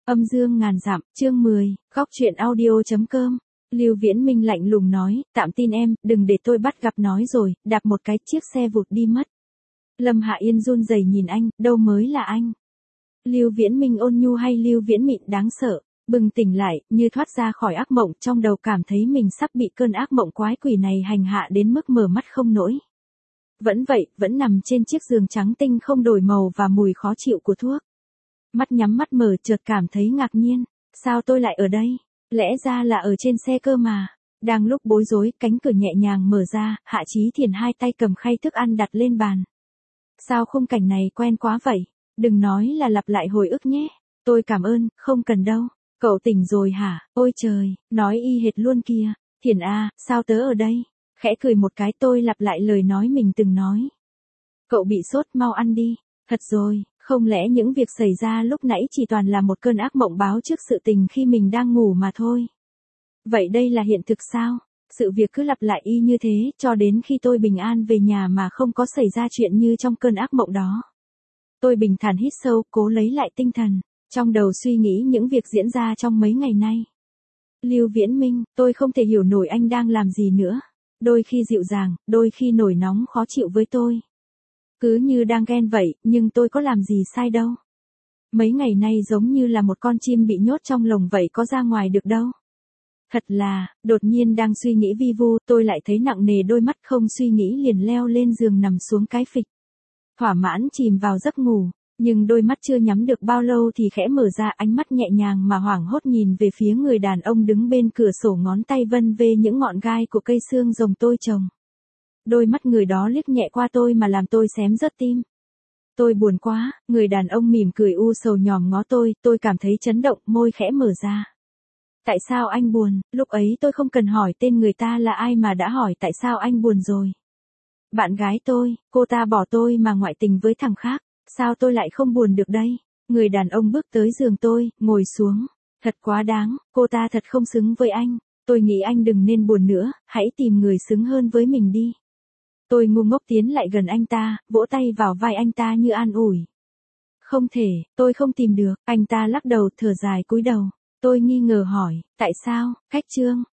Âm dương ngàn dặm, chương 10, góc truyện audio.com. Lưu Viễn Minh lạnh lùng nói, tạm tin em, đừng để tôi bắt gặp nói rồi, đạp một cái chiếc xe vụt đi mất. Lâm Hạ Yên run rẩy nhìn anh, đâu mới là anh. Lưu Viễn Minh ôn nhu hay Lưu Viễn Mịn đáng sợ, bừng tỉnh lại, như thoát ra khỏi ác mộng, trong đầu cảm thấy mình sắp bị cơn ác mộng quái quỷ này hành hạ đến mức mở mắt không nổi. Vẫn vậy, vẫn nằm trên chiếc giường trắng tinh không đổi màu và mùi khó chịu của thuốc. Mắt nhắm mắt mở chợt cảm thấy ngạc nhiên, sao tôi lại ở đây? Lẽ ra là ở trên xe cơ mà. Đang lúc bối rối, cánh cửa nhẹ nhàng mở ra, Hạ Chí Thiền hai tay cầm khay thức ăn đặt lên bàn. Sao khung cảnh này quen quá vậy? Đừng nói là lặp lại hồi ức nhé. Tôi cảm ơn, không cần đâu. Cậu tỉnh rồi hả? Ôi trời, nói y hệt luôn kìa. Thiền à, sao tớ ở đây? Khẽ cười một cái tôi lặp lại lời nói mình từng nói. Cậu bị sốt, mau ăn đi. Thật rồi, không lẽ những việc xảy ra lúc nãy chỉ toàn là một cơn ác mộng báo trước sự tình khi mình đang ngủ mà thôi? Vậy đây là hiện thực sao? Sự việc cứ lặp lại y như thế cho đến khi tôi bình an về nhà mà không có xảy ra chuyện như trong cơn ác mộng đó. Tôi bình thản hít sâu, cố lấy lại tinh thần, trong đầu suy nghĩ những việc diễn ra trong mấy ngày nay. Lưu Viễn Minh, tôi không thể hiểu nổi anh đang làm gì nữa. Đôi khi dịu dàng, đôi khi nổi nóng khó chịu với tôi. Cứ như đang ghen vậy, nhưng tôi có làm gì sai đâu. Mấy ngày nay giống như là một con chim bị nhốt trong lồng vậy, có ra ngoài được đâu. Thật là, đột nhiên đang suy nghĩ vi vu, tôi lại thấy nặng nề đôi mắt, không suy nghĩ liền leo lên giường nằm xuống cái phịch. Thỏa mãn chìm vào giấc ngủ, nhưng đôi mắt chưa nhắm được bao lâu thì khẽ mở ra, ánh mắt nhẹ nhàng mà hoảng hốt nhìn về phía người đàn ông đứng bên cửa sổ, ngón tay vân vê những ngọn gai của cây xương rồng tôi trồng. Đôi mắt người đó liếc nhẹ qua tôi mà làm tôi xém rớt tim. Tôi buồn quá, người đàn ông mỉm cười u sầu nhòm ngó tôi cảm thấy chấn động, môi khẽ mở ra. Tại sao anh buồn? Lúc ấy tôi không cần hỏi tên người ta là ai mà đã hỏi tại sao anh buồn rồi. Bạn gái tôi, cô ta bỏ tôi mà ngoại tình với thằng khác, sao tôi lại không buồn được đây? Người đàn ông bước tới giường tôi, ngồi xuống. Thật quá đáng, cô ta thật không xứng với anh. Tôi nghĩ anh đừng nên buồn nữa, hãy tìm người xứng hơn với mình đi. Tôi ngu ngốc tiến lại gần anh ta, vỗ tay vào vai anh ta như an ủi. Không thể, tôi không tìm được. Anh ta lắc đầu thở dài cúi đầu. Tôi nghi ngờ hỏi, tại sao? Cách Trương,